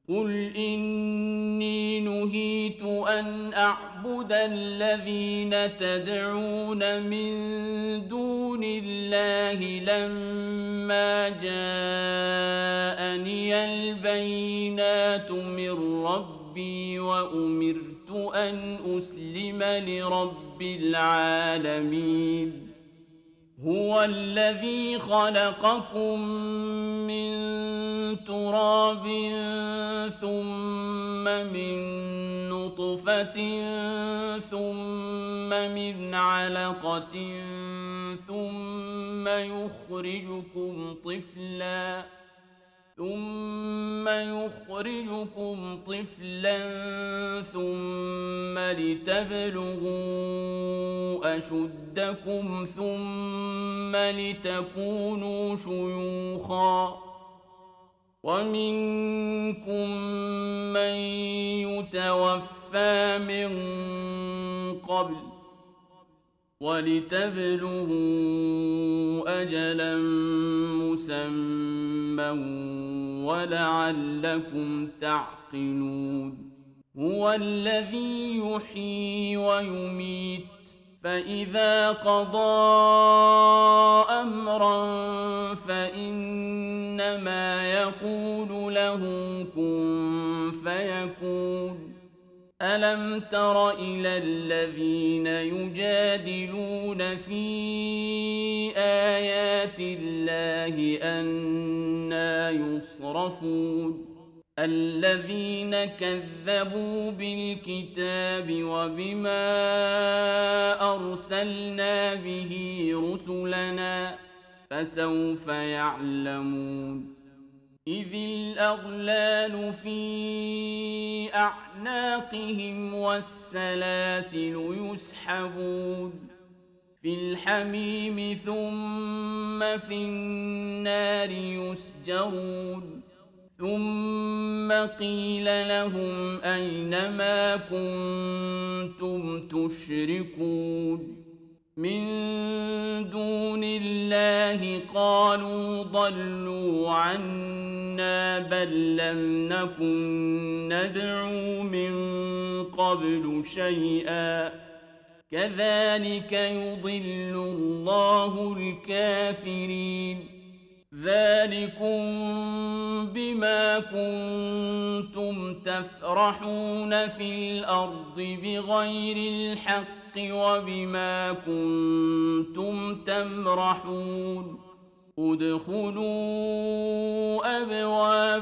قل إني نهيت أن أعبد الذين تدعون من دون الله لما جاءني البينات من ربي وأمرت أن أسلم لرب العالمين هو الذي خلقكم من تراب ثم من نطفة ثم من علقة ثم يخرجكم طفلا ثم لتبلغوا أشدكم ثم لتكونوا شيوخا ومنكم من يتوفى من قبل ولتبلغوا أجلا مسمى ولعلكم تعقلون هو الذي يحيي ويميت فإذا قضى أمرا فإنما يقول له كن فيكون ألم تر إلى الذين يجادلون في آيات الله أنى يصرفون الذين كذبوا بالكتاب وبما أرسلنا به رسلنا فسوف يعلمون إذ الأغلال في أعناقهم والسلاسل يسحبون في الحميم ثم في النار يسجرون ثم قيل لهم أين ما كنتم تشركون من دون الله قالوا ضلوا عنا بل لم نكن ندعو من قبل شيئا كذلك يضل الله الكافرين ذلكم بما كنتم تفرحون في الأرض بغير الحق وبما كنتم تمرحون ادخلوا أبواب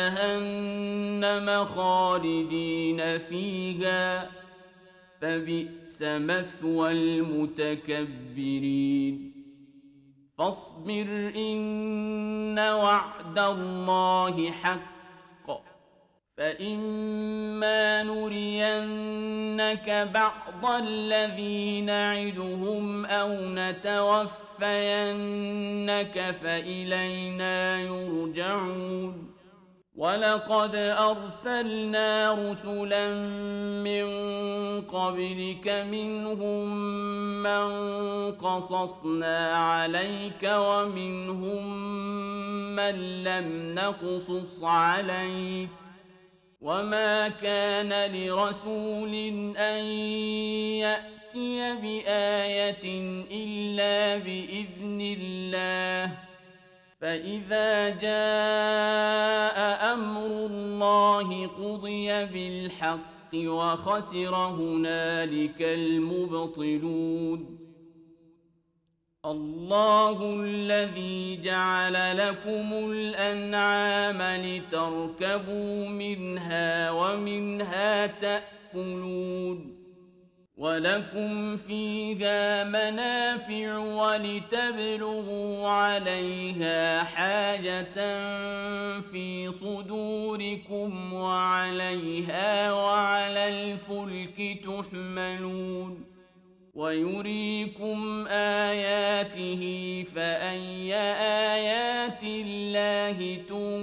جهنم خالدين فيها فبئس مثوى المتكبرين فاصبر إن وعد الله حق فإما نرينك بعض الذي نعدهم أو نتوفينك فإلينا يرجعون ولقد أرسلنا رسلا من قبلك منهم من قصصنا عليك ومنهم من لم نقصص عليك وما كان لرسول أن يأتي بآية إلا بإذن الله فإذا جاء أمر الله قضي بالحق وخسر هنالك المبطلون الله الذي جعل لكم الأنعام لتركبوا منها ومنها تأكلون ولكم فيها منافع ولتبلغوا عليها حاجة في صدوركم وعليها وعلى الفلك تحملون ويريكم آياته فأي آيات الله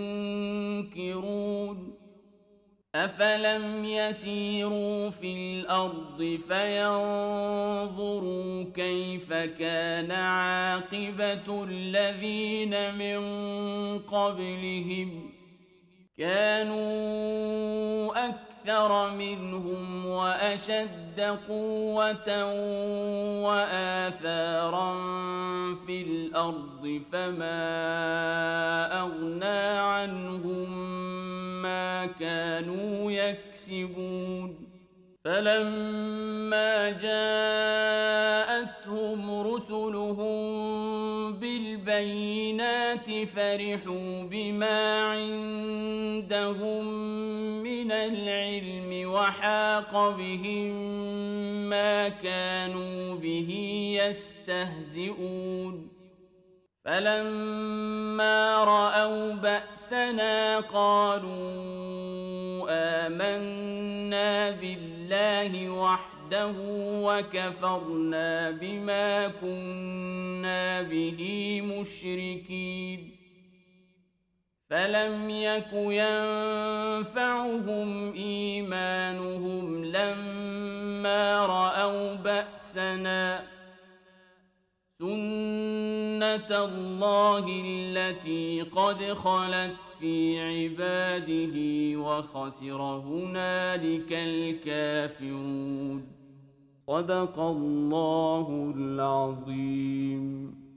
تنكرون أفلم يسيروا في الأرض فينظروا كيف كان عاقبة الذين من قبلهم كانوا أكثر منهم وأشد قوة وآثارا في الأرض فما أغنى عنهم ما كانوا يكسبون فلما جاءتهم رسلهم بالبينات فرحوا بما عندهم من العلم وحاق بهم ما كانوا به يستهزئون فلما رأوا بأسنا قالوا آمنا بالله وحده وكفرنا بما كنا به مشركين فلم يك ينفعهم إيمانهم لما رأوا بأسنا سنة الله التي قد خلت في عباده وخسر هنالك الكافرون صدق الله العظيم